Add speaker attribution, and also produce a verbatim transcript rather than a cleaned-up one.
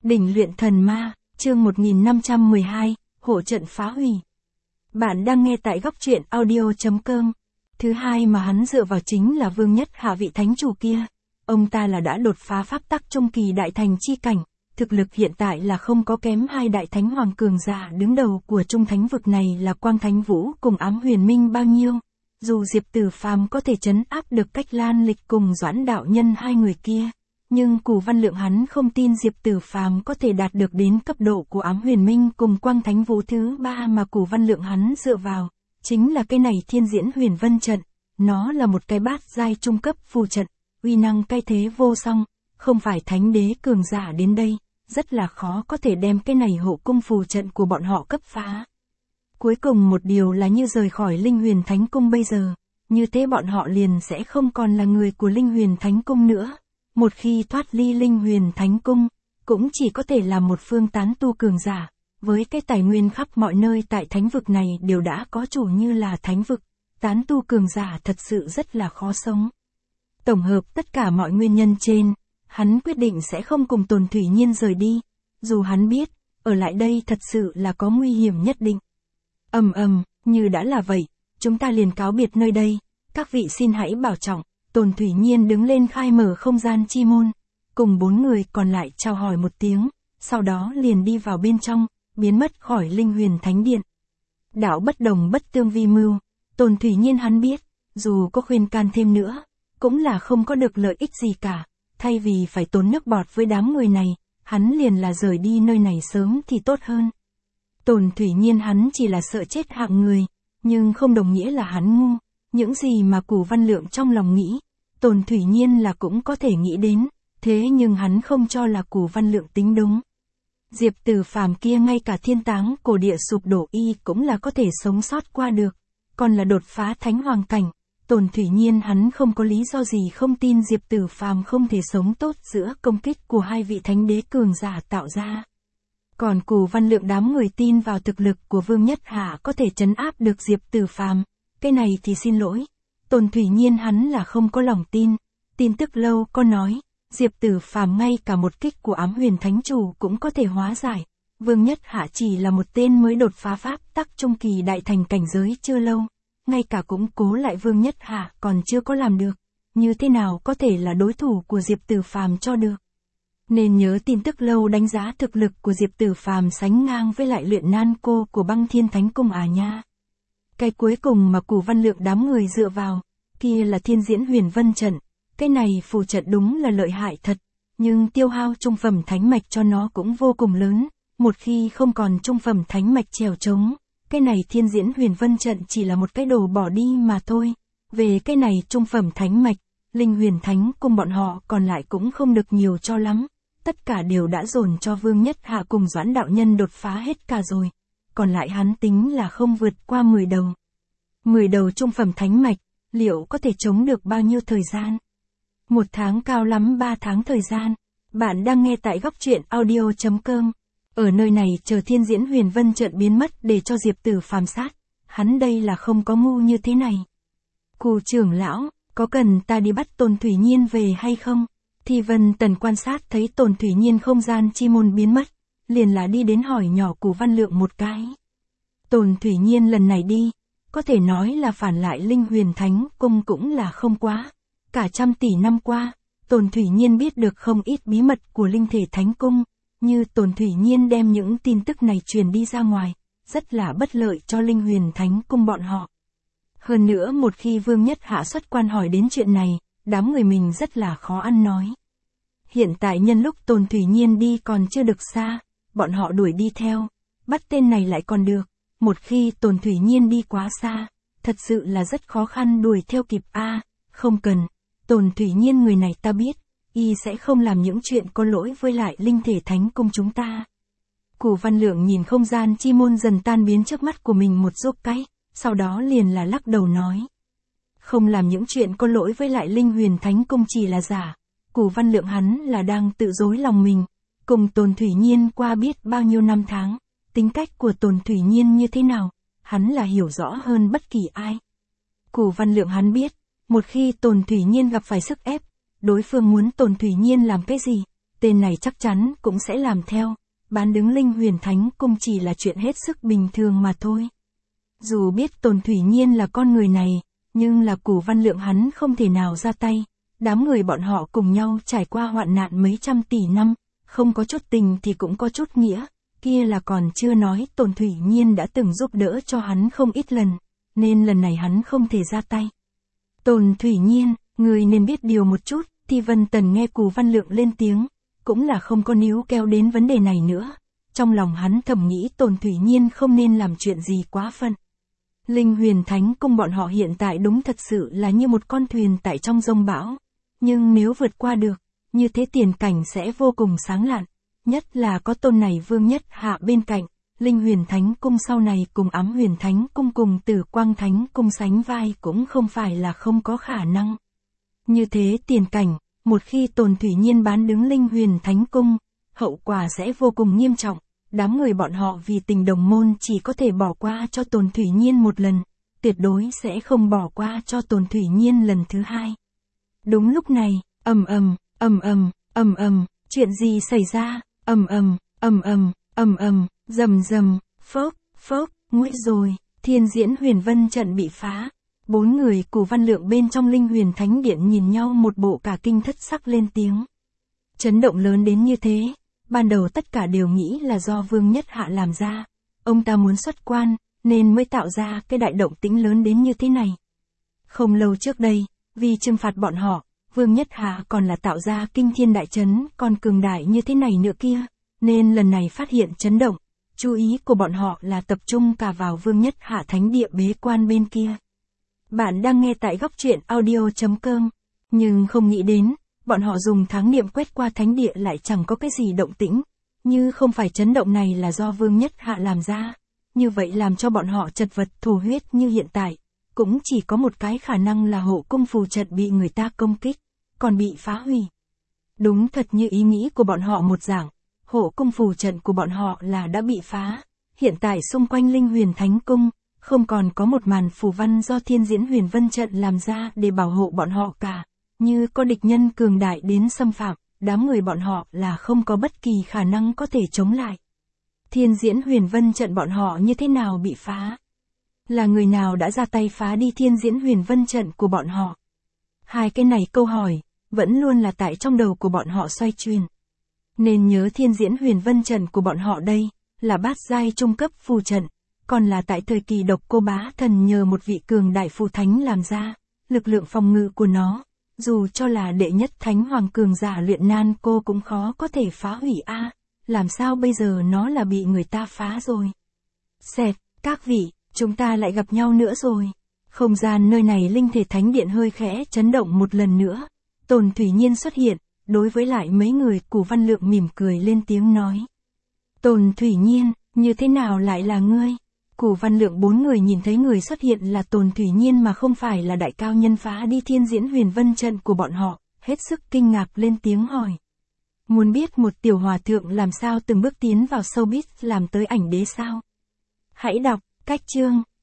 Speaker 1: Đỉnh luyện thần ma, chương một nghìn năm trăm mười hai, hộ trận phá hủy. Bạn đang nghe tại góc truyện audio chấm com. Thứ hai mà hắn dựa vào chính là Vương Nhất Hạ vị thánh chủ kia. Ông ta là đã đột phá pháp tắc trung kỳ đại thành chi cảnh, thực lực hiện tại là không có kém hai đại thánh hoàng cường giả đứng đầu của trung thánh vực này là Quang Thánh Vũ cùng Ám Huyền Minh bao nhiêu. Dù Diệp Tử Phàm có thể trấn áp được Cách Lan Lịch cùng Doãn đạo nhân hai người kia, nhưng Cù Văn Lượng hắn không tin Diệp Tử Phàm có thể đạt được đến cấp độ của Ám Huyền Minh cùng Quang Thánh Vũ. Thứ ba mà Cù Văn Lượng hắn dựa vào, chính là cái này Thiên Diễn Huyền Vân trận. Nó là một cái bát giai trung cấp phù trận, uy năng cai thế vô song, không phải thánh đế cường giả đến đây, rất là khó có thể đem cái này hộ cung phù trận của bọn họ cấp phá. Cuối cùng một điều là như rời khỏi Linh Huyền Thánh Cung bây giờ, như thế bọn họ liền sẽ không còn là người của Linh Huyền Thánh Cung nữa. Một khi thoát ly Linh Huyền Thánh Cung, cũng chỉ có thể là một phương tán tu cường giả, với cái tài nguyên khắp mọi nơi tại thánh vực này đều đã có chủ như là thánh vực, tán tu cường giả thật sự rất là khó sống. Tổng hợp tất cả mọi nguyên nhân trên, hắn quyết định sẽ không cùng Tồn Thủy Nhiên rời đi, dù hắn biết, ở lại đây thật sự là có nguy hiểm nhất định. Ầm ầm, như đã là vậy, chúng ta liền cáo biệt nơi đây, các vị xin hãy bảo trọng. Tồn Thủy Nhiên đứng lên khai mở không gian chi môn, cùng bốn người còn lại chào hỏi một tiếng, sau đó liền đi vào bên trong, biến mất khỏi Linh Huyền Thánh Điện. Đạo bất đồng bất tương vi mưu, Tồn Thủy Nhiên hắn biết, dù có khuyên can thêm nữa, cũng là không có được lợi ích gì cả, thay vì phải tốn nước bọt với đám người này, hắn liền là rời đi nơi này sớm thì tốt hơn. Tồn Thủy Nhiên hắn chỉ là sợ chết hạng người, nhưng không đồng nghĩa là hắn ngu, những gì mà Cù Văn Lượng trong lòng nghĩ, Tồn Thủy Nhiên là cũng có thể nghĩ đến, thế nhưng hắn không cho là Cù Văn Lượng tính đúng. Diệp Tử Phàm kia ngay cả thiên táng cổ địa sụp đổ y cũng là có thể sống sót qua được, còn là đột phá thánh hoàng cảnh, Tồn Thủy Nhiên hắn không có lý do gì không tin Diệp Tử Phàm không thể sống tốt giữa công kích của hai vị thánh đế cường giả tạo ra. Còn Cù Văn Lượng đám người tin vào thực lực của Vương Nhất Hạ có thể trấn áp được Diệp Tử Phàm, cái này thì xin lỗi. Tồn Thủy Nhiên hắn là không có lòng tin. Tin tức lâu có nói, Diệp Tử Phàm ngay cả một kích của Ám Huyền Thánh Chủ cũng có thể hóa giải. Vương Nhất Hạ chỉ là một tên mới đột phá pháp tắc trung kỳ đại thành cảnh giới chưa lâu, ngay cả củng cố lại Vương Nhất Hạ còn chưa có làm được, như thế nào có thể là đối thủ của Diệp Tử Phàm cho được. Nên nhớ tin tức lâu đánh giá thực lực của Diệp Tử Phàm sánh ngang với lại Luyện Nan Cô của Băng Thiên Thánh Cung à nha. Cái cuối cùng mà Cù Văn Lượng đám người dựa vào, kia là Thiên Diễn Huyền Vân trận, cái này phù trận đúng là lợi hại thật, nhưng tiêu hao trung phẩm thánh mạch cho nó cũng vô cùng lớn, một khi không còn trung phẩm thánh mạch chèo chống, cái này Thiên Diễn Huyền Vân trận chỉ là một cái đồ bỏ đi mà thôi. Về cái này trung phẩm thánh mạch, Linh Huyền Thánh Cung bọn họ còn lại cũng không được nhiều cho lắm, tất cả đều đã dồn cho Vương Nhất Hạ cùng Doãn đạo nhân đột phá hết cả rồi. Còn lại hắn tính là không vượt qua mười đầu. mười đầu trung phẩm thánh mạch, liệu có thể chống được bao nhiêu thời gian? Một tháng cao lắm ba tháng thời gian. Bạn đang nghe tại góc truyện audio chấm com. Ở nơi này chờ Thiên Diễn Huyền Vân trận biến mất để cho Diệp Tử Phàm sát. Hắn đây là không có ngu như thế này. Cù trưởng lão, có cần ta đi bắt Tồn Thủy Nhiên về hay không? Thi Vân Tần quan sát thấy Tồn Thủy Nhiên không gian chi môn biến mất, liền là đi đến hỏi nhỏ Cù Văn Lượng một cái. Tồn Thủy Nhiên lần này đi, có thể nói là phản lại Linh Huyền Thánh Cung cũng là không quá. Cả trăm tỷ năm qua, Tồn Thủy Nhiên biết được không ít bí mật của Linh Thể Thánh Cung, như Tồn Thủy Nhiên đem những tin tức này truyền đi ra ngoài, rất là bất lợi cho Linh Huyền Thánh Cung bọn họ. Hơn nữa một khi Vương Nhất Hạ xuất quan hỏi đến chuyện này, đám người mình rất là khó ăn nói. Hiện tại nhân lúc Tồn Thủy Nhiên đi còn chưa được xa, bọn họ đuổi đi theo, bắt tên này lại còn được. Một khi Tồn Thủy Nhiên đi quá xa, thật sự là rất khó khăn đuổi theo kịp a. À, không cần, Tồn Thủy Nhiên người này ta biết, y sẽ không làm những chuyện có lỗi với lại Linh Thể Thánh Cung chúng ta. Cù Văn Lượng nhìn không gian chi môn dần tan biến trước mắt của mình một giúp cái, sau đó liền là lắc đầu nói. Không làm những chuyện có lỗi với lại Linh Huyền Thánh Cung chỉ là giả. Cù Văn Lượng hắn là đang tự dối lòng mình, cùng Tồn Thủy Nhiên qua biết bao nhiêu năm tháng. Tính cách của Tồn Thủy Nhiên như thế nào, hắn là hiểu rõ hơn bất kỳ ai. Cù Văn Lượng hắn biết, một khi Tồn Thủy Nhiên gặp phải sức ép, đối phương muốn Tồn Thủy Nhiên làm cái gì, tên này chắc chắn cũng sẽ làm theo, bán đứng Linh Huyền Thánh Cung chỉ là chuyện hết sức bình thường mà thôi. Dù biết Tồn Thủy Nhiên là con người này, nhưng là Cửu Văn Lượng hắn không thể nào ra tay, đám người bọn họ cùng nhau trải qua hoạn nạn mấy trăm tỷ năm, không có chút tình thì cũng có chút nghĩa, kia là còn chưa nói Tồn Thủy Nhiên đã từng giúp đỡ cho hắn không ít lần, nên lần này hắn không thể ra tay. Tồn Thủy Nhiên, người nên biết điều một chút, thì Vân Tần nghe Cửu Văn Lượng lên tiếng, cũng là không có níu kéo đến vấn đề này nữa, trong lòng hắn thầm nghĩ Tồn Thủy Nhiên không nên làm chuyện gì quá phận. Linh Huyền Thánh Cung bọn họ hiện tại đúng thật sự là như một con thuyền tại trong giông bão, nhưng nếu vượt qua được, như thế tiền cảnh sẽ vô cùng sáng lạn, nhất là có tôn này Vương Nhất Hạ bên cạnh, Linh Huyền Thánh Cung sau này cùng Ám Huyền Thánh Cung cùng Tử Quang Thánh Cung sánh vai cũng không phải là không có khả năng. Như thế tiền cảnh, một khi Tồn Thủy Nhiên bán đứng Linh Huyền Thánh Cung, hậu quả sẽ vô cùng nghiêm trọng, đám người bọn họ vì tình đồng môn chỉ có thể bỏ qua cho Tồn Thủy Nhiên một lần, tuyệt đối sẽ không bỏ qua cho Tồn Thủy Nhiên lần thứ hai. Đúng lúc này, ầm ầm, ầm ầm, ầm ầm, chuyện gì xảy ra? Ầm ầm, ầm ầm, ầm ầm, rầm rầm, phốc, phốc, nguy rồi, Thiên Diễn Huyền Vân trận bị phá. Bốn người Cửu Văn Lượng bên trong Linh Huyền Thánh Điện nhìn nhau một bộ cả kinh thất sắc lên tiếng. Chấn động lớn đến như thế, ban đầu tất cả đều nghĩ là do Vương Nhất Hạ làm ra, ông ta muốn xuất quan, nên mới tạo ra cái đại động tĩnh lớn đến như thế này. Không lâu trước đây, vì trừng phạt bọn họ, Vương Nhất Hạ còn là tạo ra kinh thiên đại chấn còn cường đại như thế này nữa kia, nên lần này phát hiện chấn động, chú ý của bọn họ là tập trung cả vào Vương Nhất Hạ thánh địa bế quan bên kia. Bạn đang nghe tại góc truyện audio chấm com, nhưng không nghĩ đến, bọn họ dùng thắng niệm quét qua thánh địa lại chẳng có cái gì động tĩnh, như không phải chấn động này là do Vương Nhất Hạ làm ra, như vậy làm cho bọn họ chật vật thổ huyết như hiện tại, cũng chỉ có một cái khả năng là hộ cung phù trận bị người ta công kích, còn bị phá hủy. Đúng thật như ý nghĩ của bọn họ một dạng, hộ cung phù trận của bọn họ là đã bị phá, hiện tại xung quanh Linh Huyền Thánh Cung, không còn có một màn phù văn do Thiên Diễn Huyền Vân trận làm ra để bảo hộ bọn họ cả, như có địch nhân cường đại đến xâm phạm, đám người bọn họ là không có bất kỳ khả năng có thể chống lại. Thiên Diễn Huyền Vân trận bọn họ như thế nào bị phá? Là người nào đã ra tay phá đi Thiên Diễn Huyền Vân trận của bọn họ? Hai cái này câu hỏi, vẫn luôn là tại trong đầu của bọn họ xoay chuyển. Nên nhớ Thiên Diễn Huyền Vân trận của bọn họ đây, là bát giai trung cấp phù trận, còn là tại thời kỳ Độc Cô Bá Thần nhờ một vị cường đại phù thánh làm ra, lực lượng phòng ngự của nó, dù cho là đệ nhất thánh hoàng cường giả luyện nan cô cũng khó có thể phá hủy a, làm sao bây giờ nó là bị người ta phá rồi. Xẹt, các vị, chúng ta lại gặp nhau nữa rồi. Không gian nơi này linh thể thánh điện hơi khẽ chấn động một lần nữa. Tồn Thủy Nhiên xuất hiện, đối với lại mấy người Cửu Văn Lượng mỉm cười lên tiếng nói. Tồn Thủy Nhiên, như thế nào lại là ngươi? Cửu Văn Lượng bốn người nhìn thấy người xuất hiện là Tồn Thủy Nhiên mà không phải là đại cao nhân phá đi Thiên Diễn Huyền Vân trận của bọn họ, hết sức kinh ngạc lên tiếng hỏi. Muốn biết một tiểu hòa thượng làm sao từng bước tiến vào showbiz làm tới ảnh đế sao? Hãy đọc, cách chương.